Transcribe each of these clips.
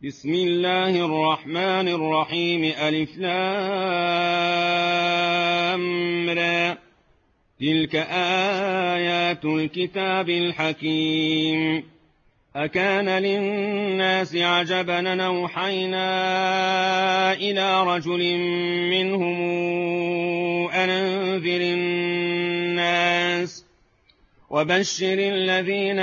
بسم الله الرحمن الرحيم ألف لام را تلك آيات الكتاب الحكيم أكان للناس عجبا أن أوحينا إلى رجل منهم أن أنذر الناس وبشر الذين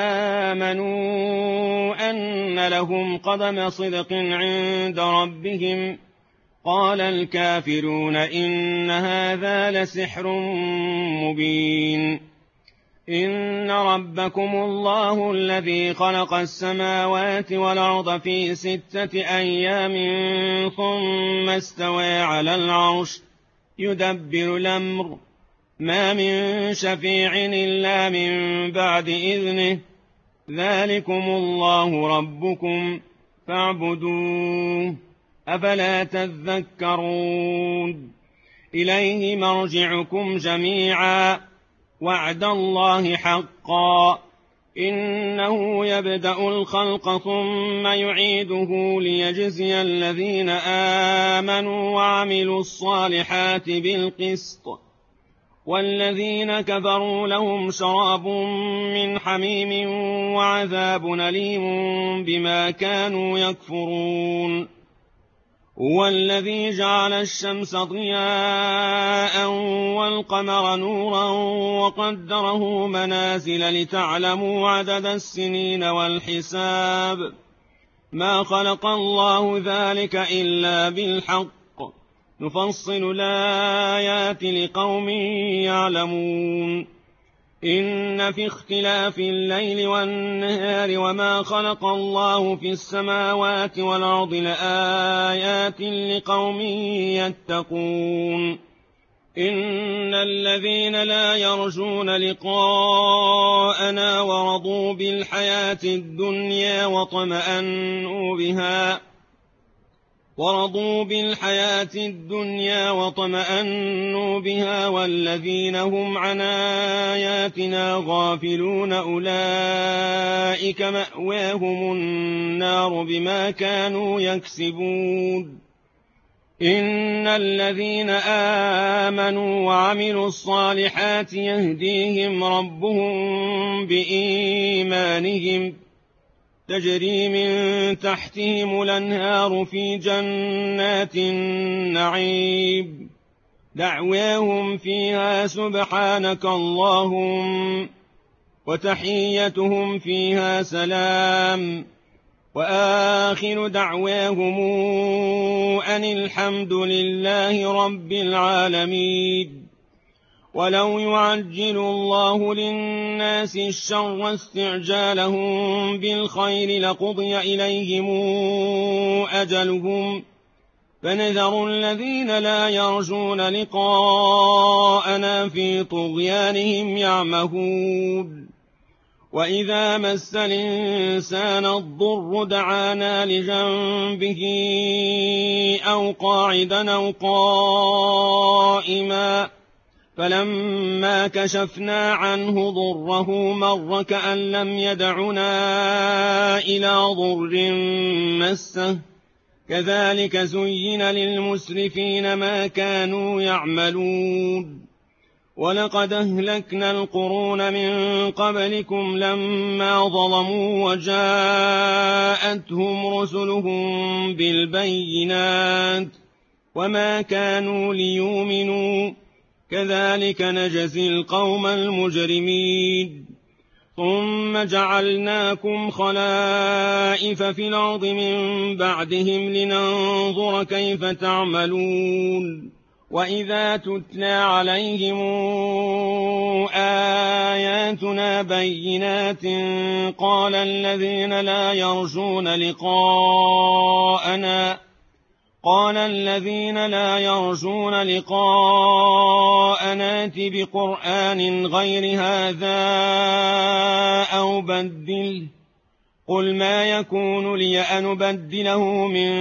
آمنوا أن لهم قدم صدق عند ربهم قال الكافرون إن هذا لسحر مبين إن ربكم الله الذي خلق السماوات والأرض في 6 أيام ثم استوى على العرش يدبر الأمر ما من شفيع إلا من بعد إذنه ذلكم الله ربكم فاعبدوه أفلا تذكرون إليه مرجعكم جميعا وعد الله حقا إنه يبدأ الخلق ثم يعيده ليجزي الذين آمنوا وعملوا الصالحات بالقسط والذين كفروا لهم شراب من حميم وعذاب أليم بما كانوا يكفرون هو الذي جعل الشمس ضياء والقمر نورا وقدره منازل لتعلموا عدد السنين والحساب ما خلق الله ذلك إلا بالحق نفصل الآيات لقوم يعلمون إن في اختلاف الليل والنهار وما خلق الله في السماوات والأرض لآيات لقوم يتقون إن الذين لا يرجون لقاءنا ورضوا بالحياة الدنيا وطمأنوا بها والذين هم عن آياتنا غافلون أولئك مأواهم النار بما كانوا يكسبون إن الذين آمنوا وعملوا الصالحات يهديهم ربهم بإيمانهم تجري من تحتهم الأنهار في جنات النعيم دعواهم فيها سبحانك اللهم وتحيتهم فيها سلام وآخر دعواهم أن الحمد لله رب العالمين ولو يعجل الله للناس الشر استعجالهم بالخير لقضي إليهم أجلهم فنذر الذين لا يرجون لقاءنا في طغيانهم يعمهون وإذا مس الإنسان الضر دعانا لجنبه أو قاعدا أو قائما فلما كشفنا عنه ضره مر كأن لم يدعنا إلى ضر مسه كذلك زين للمسرفين ما كانوا يعملون ولقد أهلكنا القرون من قبلكم لما ظلموا وجاءتهم رسلهم بالبينات وما كانوا ليؤمنوا كذلك نجزي القوم المجرمين ثم جعلناكم خلائف في الأرض من بعدهم لننظر كيف تعملون وإذا تتلى عليهم آياتنا بينات قال الذين لا يرجون لقاءنا ائت بقرآن غير هذا أو بدله قل ما يكون لي أن أبدله من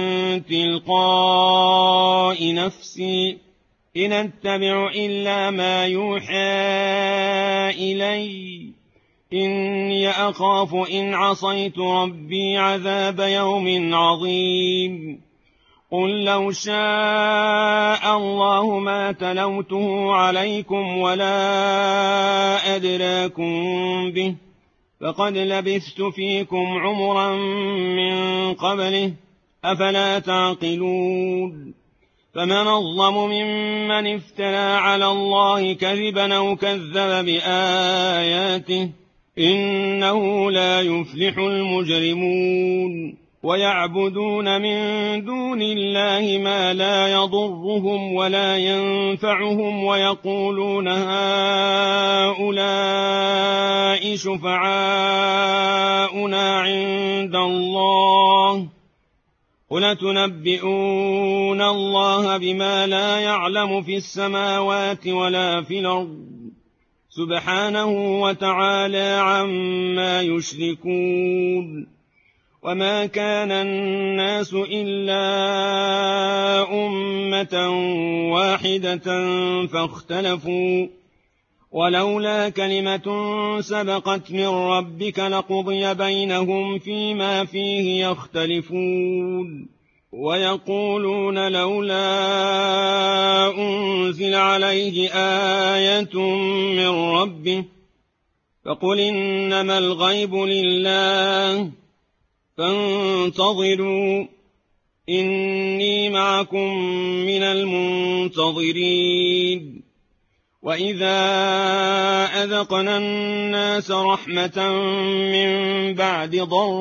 تلقاء نفسي إن أتبع إلا ما يوحى إلي إني أخاف إن عصيت ربي عذاب يوم عظيم قل لو شاء الله ما تلوته عليكم ولا أدراكم به فقد لبثت فيكم عمرا من قبله أفلا تعقلون فمن أظلم ممن افترى على الله كذبا أو كذب بآياته إنه لا يفلح المجرمون ويعبدون من دون الله ما لا يضرهم ولا ينفعهم ويقولون هؤلاء شفعاؤنا عند الله قل تنبئون الله بما لا يعلم في السماوات ولا في الأرض سبحانه وتعالى عما يشركون وما كان الناس إلا أمة واحدة فاختلفوا ولولا كلمة سبقت من ربك لقضي بينهم فيما فيه يختلفون ويقولون لولا أنزل عليه آية من ربه فقل إنما الغيب لله فانتظروا إني معكم من المنتظرين وإذا أذقنا الناس رحمة من بعد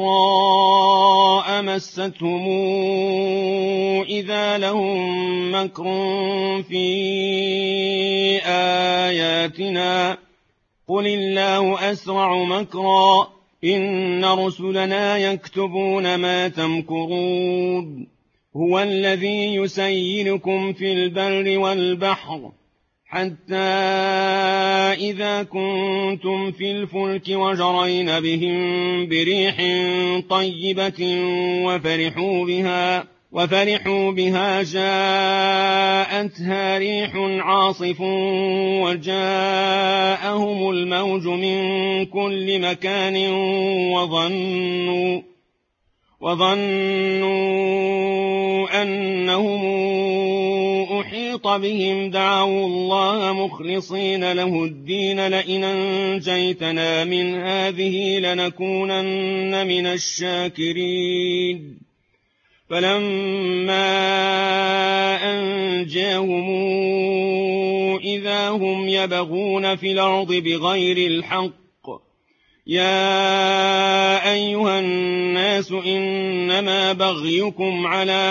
ضراء مستهم إذا لهم مكر في آياتنا قل الله أسرع مكرا إن رسلنا يكتبون ما تمكرون هو الذي يسيركم في البر والبحر حتى إذا كنتم في الفلك وجرين بهم بريح طيبة وفرحوا بها جاءتها ريح عاصف وجاءهم الموج من كل مكان وظنوا أنهم أحيط بهم دعوا الله مخلصين له الدين لئن أنجيتنا من هذه لنكونن من الشاكرين فلما أنجاهم إذا هم يبغون في الأرض بغير الحق يا أيها الناس إنما بغيكم على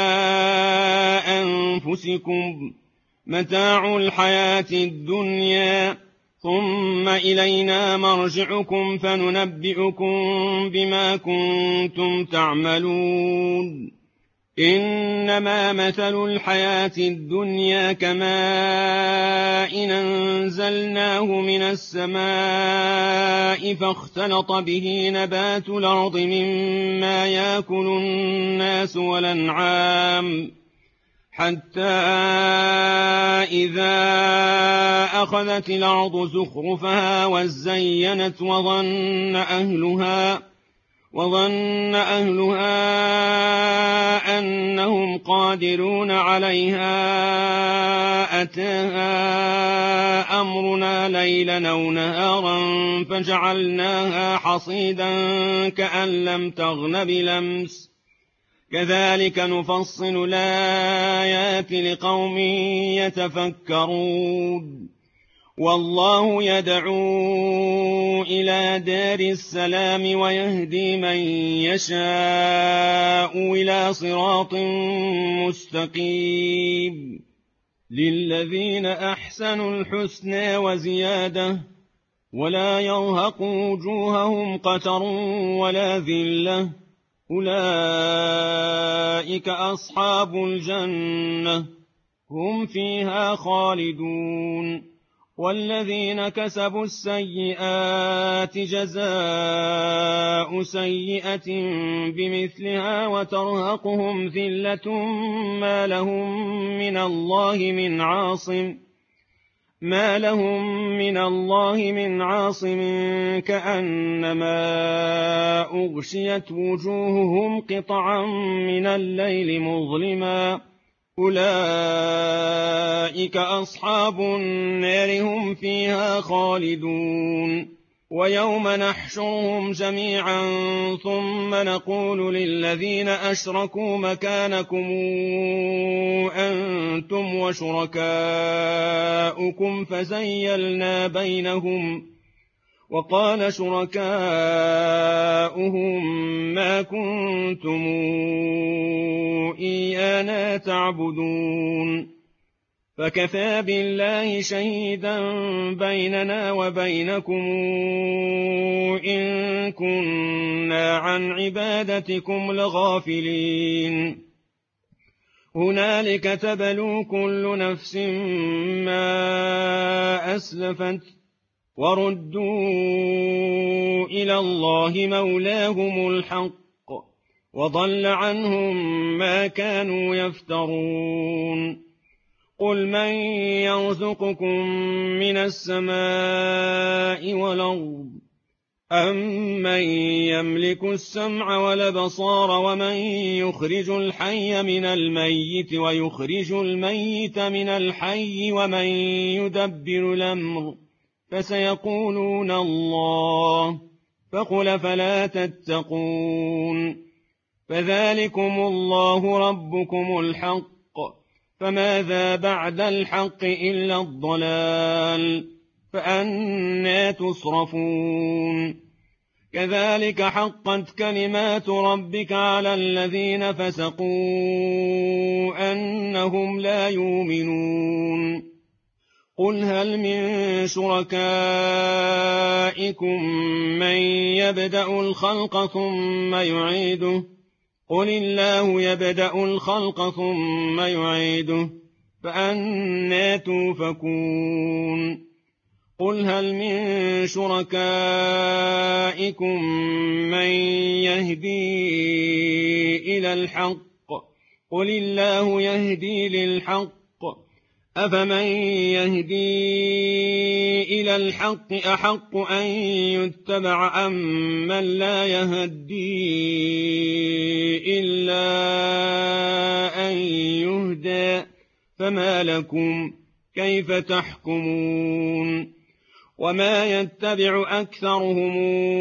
أنفسكم متاع الحياة الدنيا ثم إلينا مرجعكم فننبئكم بما كنتم تعملون إنما مثل الحياة الدنيا كماء أنزلناه من السماء فاختلط به نبات الأرض مما يأكل الناس والأنعام حتى إذا أخذت الأرض زخرفها وزينت وظن أهلها أنهم قادرون عليها أتاها أمرنا ليلا أو نهارا فجعلناها حصيدا كأن لم تغن بلمس كذلك نفصل الآيات لقوم يتفكرون والله يدعو إلى دار السلام ويهدي من يشاء إلى صراط مستقيم للذين أحسنوا الحسنى وزيادة ولا يرهق وجوههم قتر ولا ذلة أولئك أصحاب الجنة هم فيها خالدون والذين كسبوا السيئات جزاء سيئة بمثلها وترهقهم ذلة ما لهم من الله من عاصم ما لهم من الله من عاصم كأنما أغشيت وجوههم قطعا من الليل مظلما أولئك أصحاب النار هم فيها خالدون ويوم نحشرهم جميعا ثم نقول للذين أشركوا مكانكم أنتم وشركاؤكم فزيلنا بينهم وقال شركاؤهم ما كنتم إيانا تعبدون فكفى بالله شهيدا بيننا وبينكم إن كنا عن عبادتكم لغافلين هنالك تبلو كل نفس ما أسلفت وردوا إلى الله مولاهم الحق وضل عنهم ما كانوا يفترون قل من يرزقكم من السماء والأرض أمن يملك السمع والأبصار ومن يخرج الحي من الميت ويخرج الميت من الحي ومن يدبر الأمر فسيقولون الله فقل فلا تتقون فذلكم الله ربكم الحق فماذا بعد الحق إلا الضلال فأنى تصرفون كذلك حقت كلمات ربك على الذين فسقوا أنهم لا يؤمنون قل هل من شركائكم من يبدأ الخلق ثم يعيده قل الله يبدأ الخلق ثم يعيده فأنى توفكون قل هل من شركائكم من يهدي إلى الحق قل الله يهدي للحق أفمن يهدي إلى الحق أحق أن يتبع أم من لا يهدي إلا أن يهدى فما لكم كيف تحكمون وما يتبع أكثرهم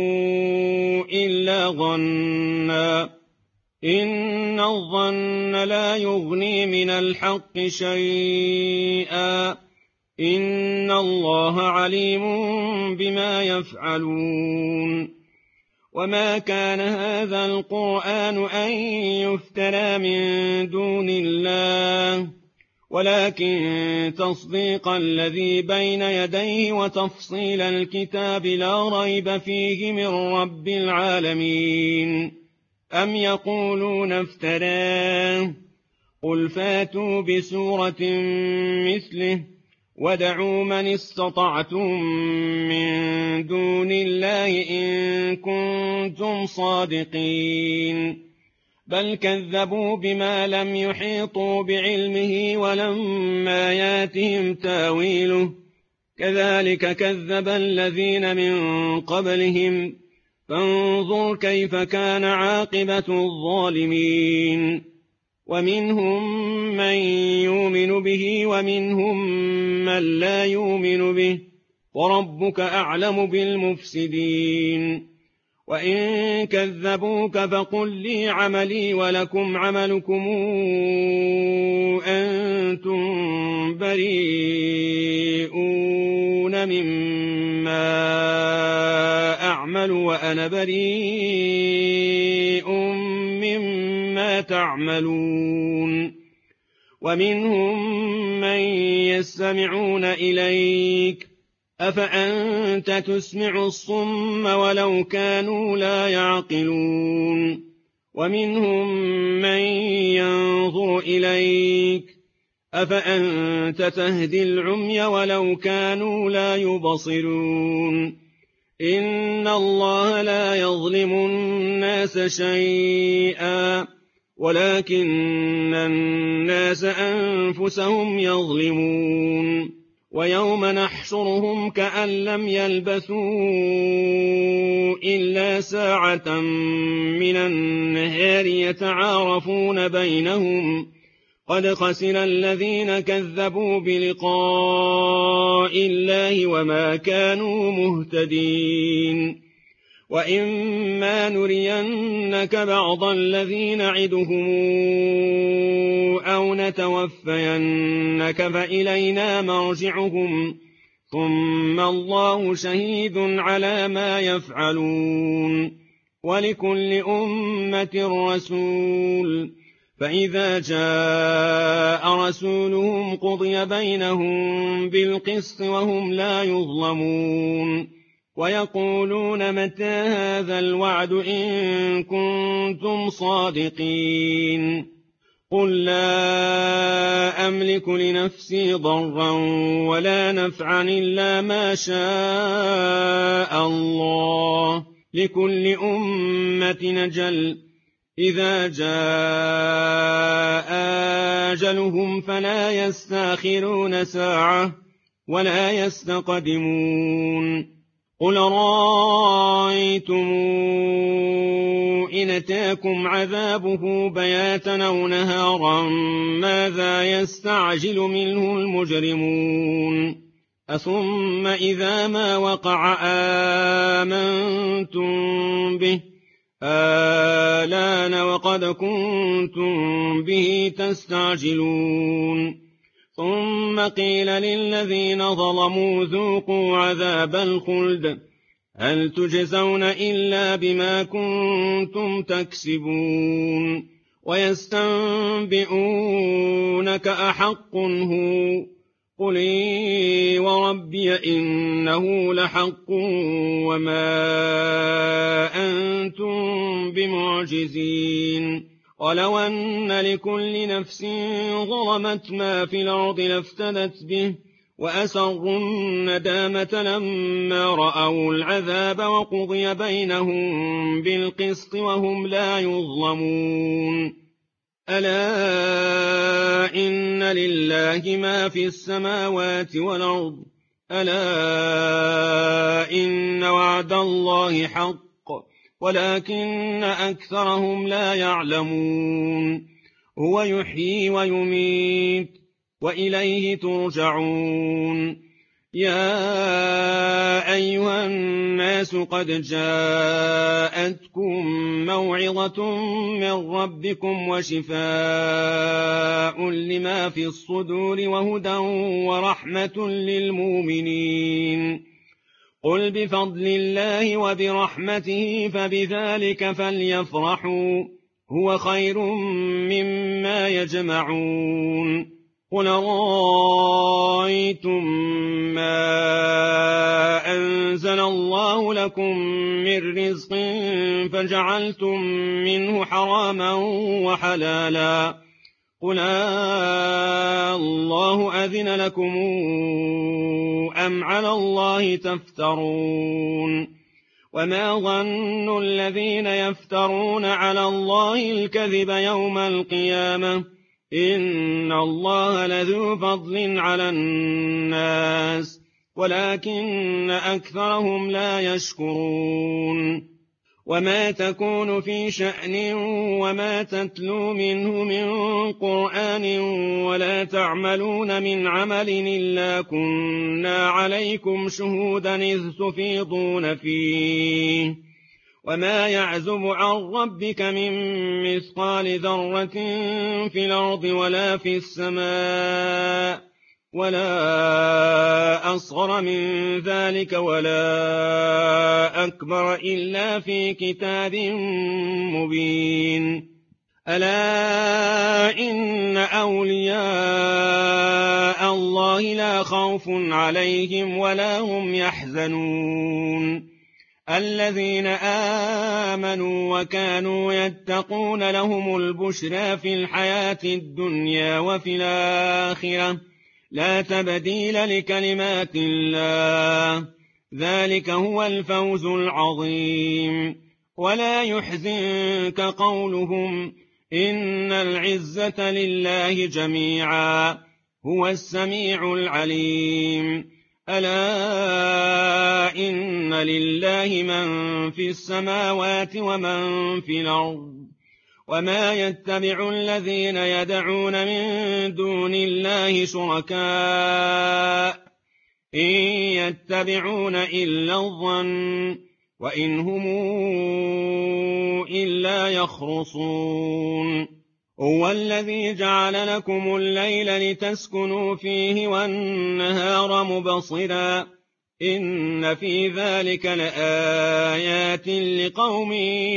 إلا ظنا إن الظن لا يغني من الحق شيئا إن الله عليم بما يفعلون وما كان هذا القرآن أن يفترى من دون الله ولكن تصديق الذي بين يديه وتفصيل الكتاب لا ريب فيه من رب العالمين أم يقولون افتراه قل فاتوا بسورة مثله وادعوا من استطعتم من دون الله إن كنتم صادقين بل كذبوا بما لم يحيطوا بعلمه ولما ياتهم تاويله كذلك كذب الذين من قبلهم فانظر كيف كان عاقبة الظالمين ومنهم من يؤمن به ومنهم من لا يؤمن به وربك أعلم بالمفسدين وإن كذبوك فقل لي عملي ولكم عملكم أنتم بريئون مما أعمل وأنا بريء مما تعملون ومنهم من يستمعون إليك أفأنت تسمع الصم ولو كانوا لا يعقلون ومنهم من ينظر إليك أفأنت تهدي العمي ولو كانوا لا يبصرون إن الله لا يظلم الناس شيئا ولكن الناس أنفسهم يظلمون ويوم نحشرهم كأن لم يلبثوا إلا ساعة من النهار يتعارفون بينهم قد خسر الذين كذبوا بلقاء الله وما كانوا مهتدين وإما نرينك بعض الذي نعدهم أو نتوفينك فإلينا مرجعهم ثم الله شهيد على ما يفعلون ولكل أمة رسول فإذا جاء رسولهم قضي بينهم بالقسط وهم لا يظلمون ويقولون متى هذا الوعد إن كنتم صادقين قل لا أملك لنفسي ضرا ولا نفعا إلا ما شاء الله لكل أمة أجل إذا جاء أجلهم فلا يستأخرون ساعة ولا يستقدمون قل رأيتم إن أتاكم عذابه بياتا أو نهارا ماذا يستعجل منه المجرمون أثم إذا ما وقع آمنتم به آلان وقد كنتم به تستعجلون ثم قيل للذين ظلموا ذوقوا عذاب الخلد هل تجزون إلا بما كنتم تكسبون ويستنبئونك أحق هو قل إي وربي إنه لحق وما أنتم بمعجزين ولو أن لكل نفس ظلمت ما في الأرض لافتدت به وأسروا الندامة لما رأوا العذاب وقضي بينهم بالقسط وهم لا يظلمون ألا إن لله ما في السماوات والأرض ألا إن وعد الله حق ولكن أكثرهم لا يعلمون هو يحيي ويميت وإليه ترجعون يا أيها الناس قد جاءتكم موعظة من ربكم وشفاء لما في الصدور وهدى ورحمة للمؤمنين قل بفضل الله وبرحمته فبذلك فليفرحوا هو خير مما يجمعون قل رأيتم ما أنزل الله لكم من رزق فجعلتم منه حراما وحلالا قل الله أذن لكم أم على الله تفترون وما ظن الذين يفترون على الله الكذب يوم القيامة إن الله لذو فضل على الناس ولكن أكثرهم لا يشكرون وما تكون في شأن وما تتلو منه من قرآن ولا تعملون من عمل إلا كنا عليكم شهودا إذ تفيضون فيه وما يعزب عن ربك من مثقال ذرة في الأرض ولا في السماء ولا أصغر من ذلك ولا أكبر إلا في كتاب مبين ألا إن أولياء الله لا خوف عليهم ولا هم يحزنون الذين آمنوا وكانوا يتقون لهم البشرى في الحياة الدنيا وفي الآخرة لا تبديل لكلمات الله ذلك هو الفوز العظيم ولا يحزنك قولهم إن العزة لله جميعا هو السميع العليم ألا إن لله من في السماوات ومن في الأرض وما يتبع الذين يدعون من دون الله شركاء إن يتبعون إلا الظن وإن هم إلا يخرصون هو الذي جعل لكم الليل لتسكنوا فيه والنهار مبصرا إن في ذلك لآيات لقوم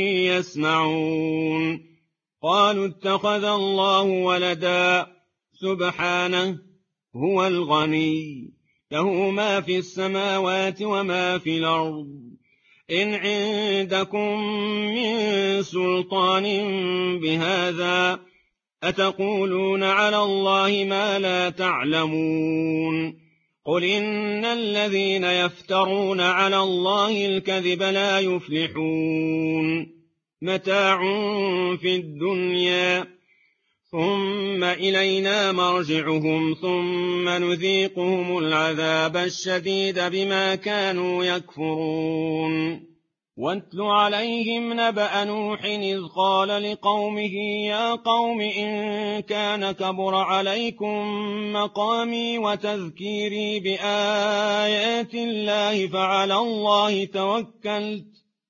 يسمعون قالوا اتخذ الله ولدا سبحانه هو الغني له ما في السماوات وما في الأرض إن عندكم من سلطان بهذا أتقولون على الله ما لا تعلمون قل إن الذين يفترون على الله الكذب لا يفلحون متاع في الدنيا ثم إلينا مرجعهم ثم نذيقهم العذاب الشديد بما كانوا يكفرون واتل عليهم نبأ نوح إذ قال لقومه يا قوم إن كان كبر عليكم مقامي وتذكيري بآيات الله فعلى الله توكلت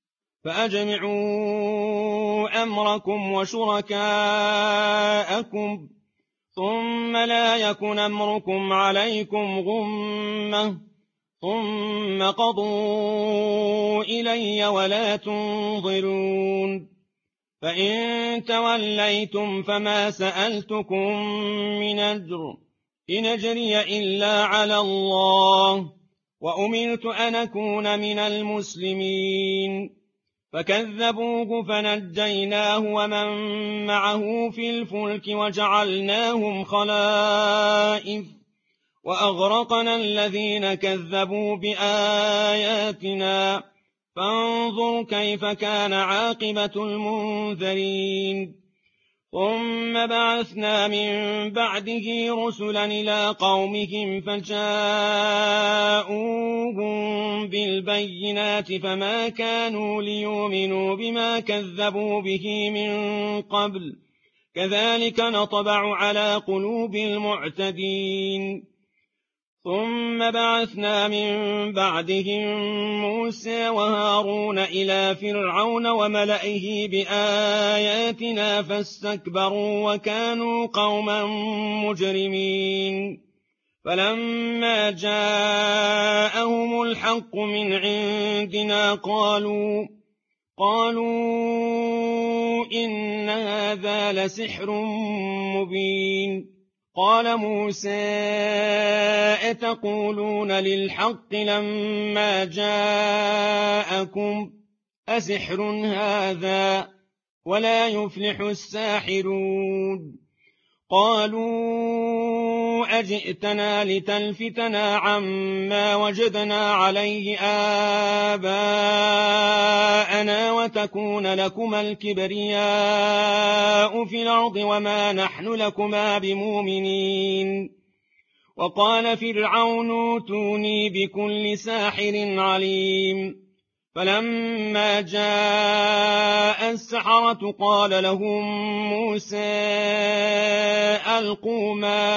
فأجمعوا أمركم وشركاءكم ثم لا يكن أمركم عليكم غمة ثم قضوا إلي ولا تنظرون فإن توليتم فما سألتكم من أجر إن أجري إلا على الله وأمرت أن أكون من المسلمين فكذبوه فنجيناه ومن معه في الفلك وجعلناهم خلائف وأغرقنا الذين كذبوا بآياتنا فانظر كيف كان عاقبة المنذرين ثم بعثنا من بعده رسلا إلى قومهم فجاءوهم بالبينات فما كانوا ليؤمنوا بما كذبوا به من قبل كذلك نطبع على قلوب المعتدين ثم بعثنا من بعدهم موسى وهارون إلى فرعون وملئه بآياتنا فاستكبروا وكانوا قوما مجرمين فلما جاءهم الحق من عندنا قالوا إن هذا لسحر مبين قال موسى أتقولون للحق لما جاءكم أسحر هذا ولا يفلح الساحرون قالوا أجئتنا لتلفتنا عما وجدنا عليه آباءنا وتكون لكما الكبرياء في الأرض وما نحن لكما بمؤمنين وقال فرعون ائتوني بكل ساحر عليم فلما جاء السحرة قال لهم موسى ألقوا ما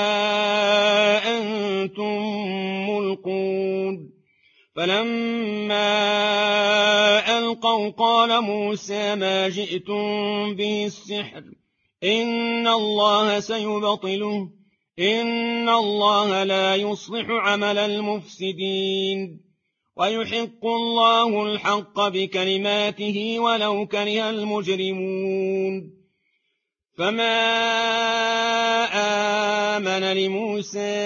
أنتم ملقون فلما ألقوا قال موسى ما جئتم به السحر إن الله سيبطله إن الله لا يصلح عمل المفسدين ويحق الله الحق بكلماته ولو كره المجرمون فما آمن لموسى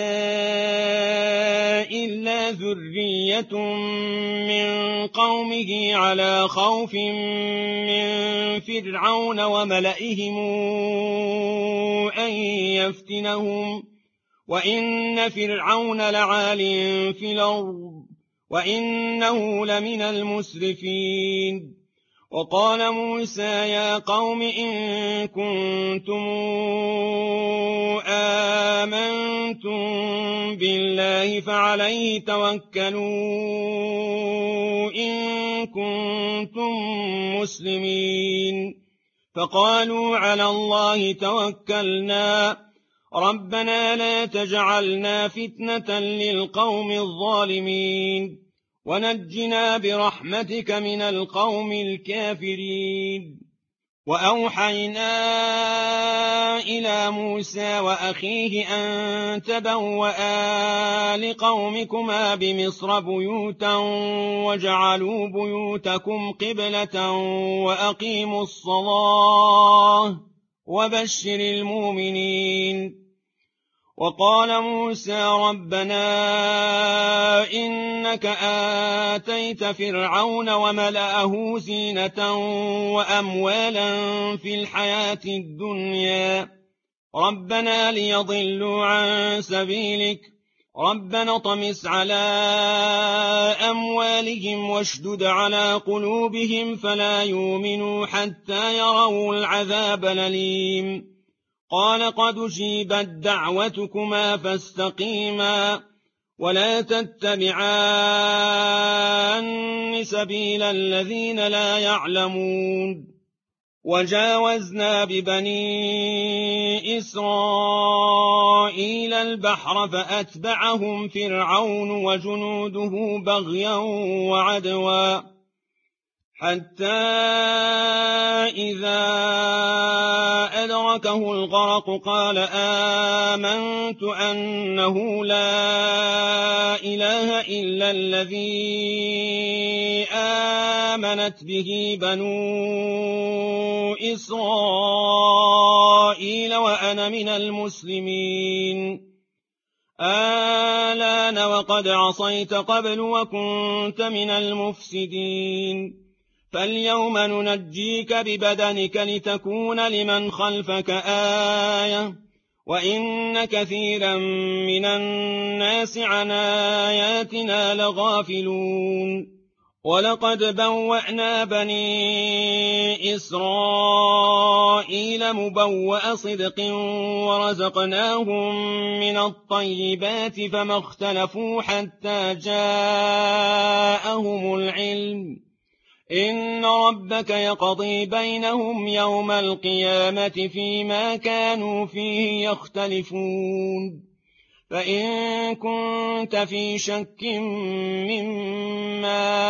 إلا ذرية من قومه على خوف من فرعون وملئهم أن يفتنهم وإن فرعون لعال في الأرض وإنه لمن المسرفين وقال موسى يا قوم إن كنتم آمنتم الله فعليه توكلوا إن كنتم مسلمين فقالوا على الله توكلنا ربنا لا تجعلنا فتنة للقوم الظالمين ونجنا برحمتك من القوم الكافرين وأوحينا إلى موسى وأخيه أن تبوأ لقومكما بمصر بيوتا وجعلوا بيوتكم قبلة وأقيموا الصلاة وبشر المؤمنين وقال موسى ربنا إنك آتيت فرعون وملأه زينة وأموالا في الحياة الدنيا ربنا ليضلوا عن سبيلك ربنا طمس على أموالهم واشدد على قلوبهم فلا يؤمنوا حتى يروا العذاب الأليم قال قد أجيبت دعوتكما فاستقيما ولا تتبعان سبيل الذين لا يعلمون وجاوزنا ببني إسرائيل البحر فأتبعهم فرعون وجنوده بغيا وعدوا حتى إذا أدركه الغرق قال آمنت أنه لا إله إلا الذي آمنت به بنو إسرائيل وأنا من المسلمين آلان وقد عصيت قبل وكنت من المفسدين فاليوم ننجيك ببدنك لتكون لمن خلفك آية وإن كثيرا من الناس عن آياتنا لغافلون ولقد بوأنا بني إسرائيل مبوأ صدق ورزقناهم من الطيبات فما اختلفوا حتى جاءهم العلم إن ربك يقضي بينهم يوم القيامة فيما كانوا فيه يختلفون فإن كنت في شك مما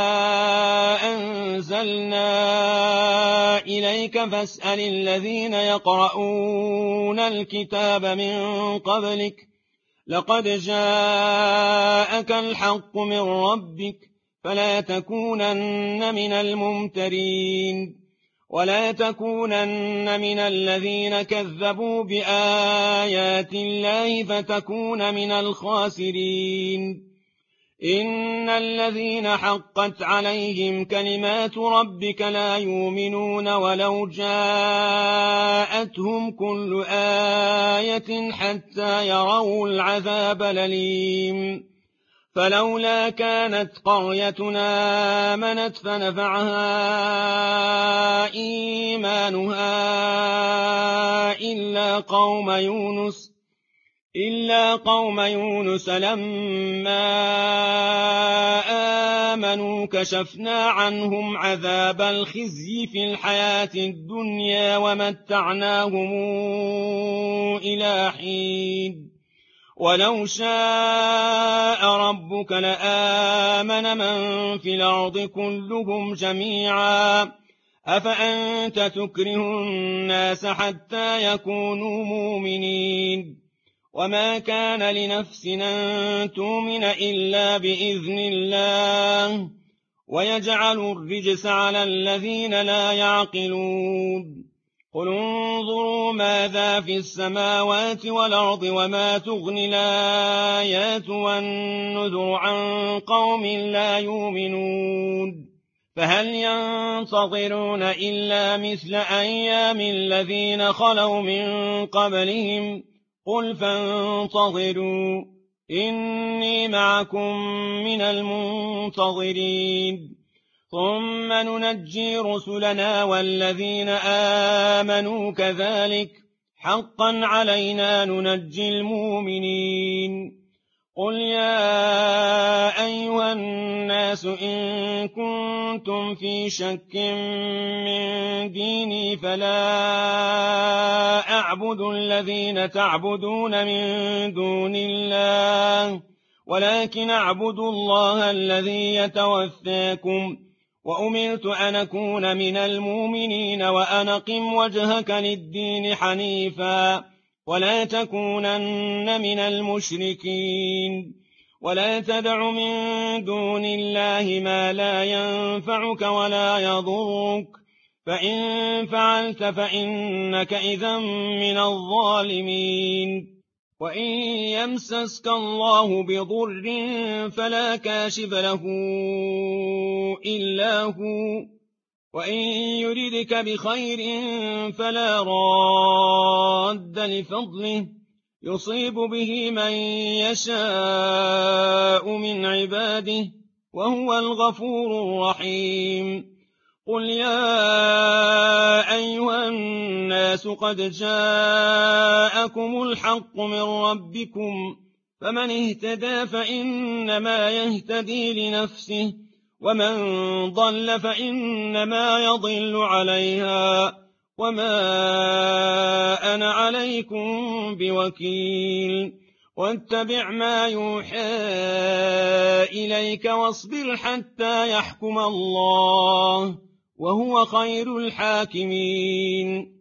أنزلنا إليك فاسأل الذين يقرؤون الكتاب من قبلك لقد جاءك الحق من ربك فلا تكونن من الممترين ولا تكونن من الذين كذبوا بآيات الله فتكون من الخاسرين إن الذين حقت عليهم كلمات ربك لا يؤمنون ولو جاءتهم كل آية حتى يروا العذاب الأليم فلولا كانت قريتنا آمنت فنفعها إيمانها إلا قوم يونس لما آمنوا كشفنا عنهم عذاب الخزي في الحياة الدنيا ومتعناهم إلى حين ولو شاء ربك لآمن من في الأرض كلهم جميعا أفأنت تكره الناس حتى يكونوا مؤمنين وما كان لنفس أن تؤمن إلا بإذن الله ويجعل الرجس على الذين لا يعقلون قل انظروا ماذا في السماوات والأرض وما تغني الآيات والنذر عن قوم لا يؤمنون فهل ينتظرون إلا مثل أيام الذين خلوا من قبلهم قل فانتظروا إني معكم من المنتظرين ثم ننجي رسلنا والذين آمنوا كذلك حقا علينا ننجي المؤمنين قل يا أيها الناس إن كنتم في شك من ديني فلا أعبد الذين تعبدون من دون الله ولكن أعبد الله الذي يتوفاكم وأمرت أن أكون من المؤمنين وأن أقم وجهك للدين حنيفا ولا تكونن من المشركين ولا تدع من دون الله ما لا ينفعك ولا يضرك فإن فعلت فإنك إذا من الظالمين وإن يمسسك الله بضر فلا كاشف له إلا هو وإن يردك بخير فلا راد لفضله يصيب به من يشاء من عباده وهو الغفور الرحيم قل يا أيها الناس قد جاءكم الحق من ربكم فمن اهتدى فإنما يهتدي لنفسه ومن ضل فإنما يضل عليها وما أنا عليكم بوكيل واتبع ما يوحى إليك واصبر حتى يحكم الله وهو خير الحاكمين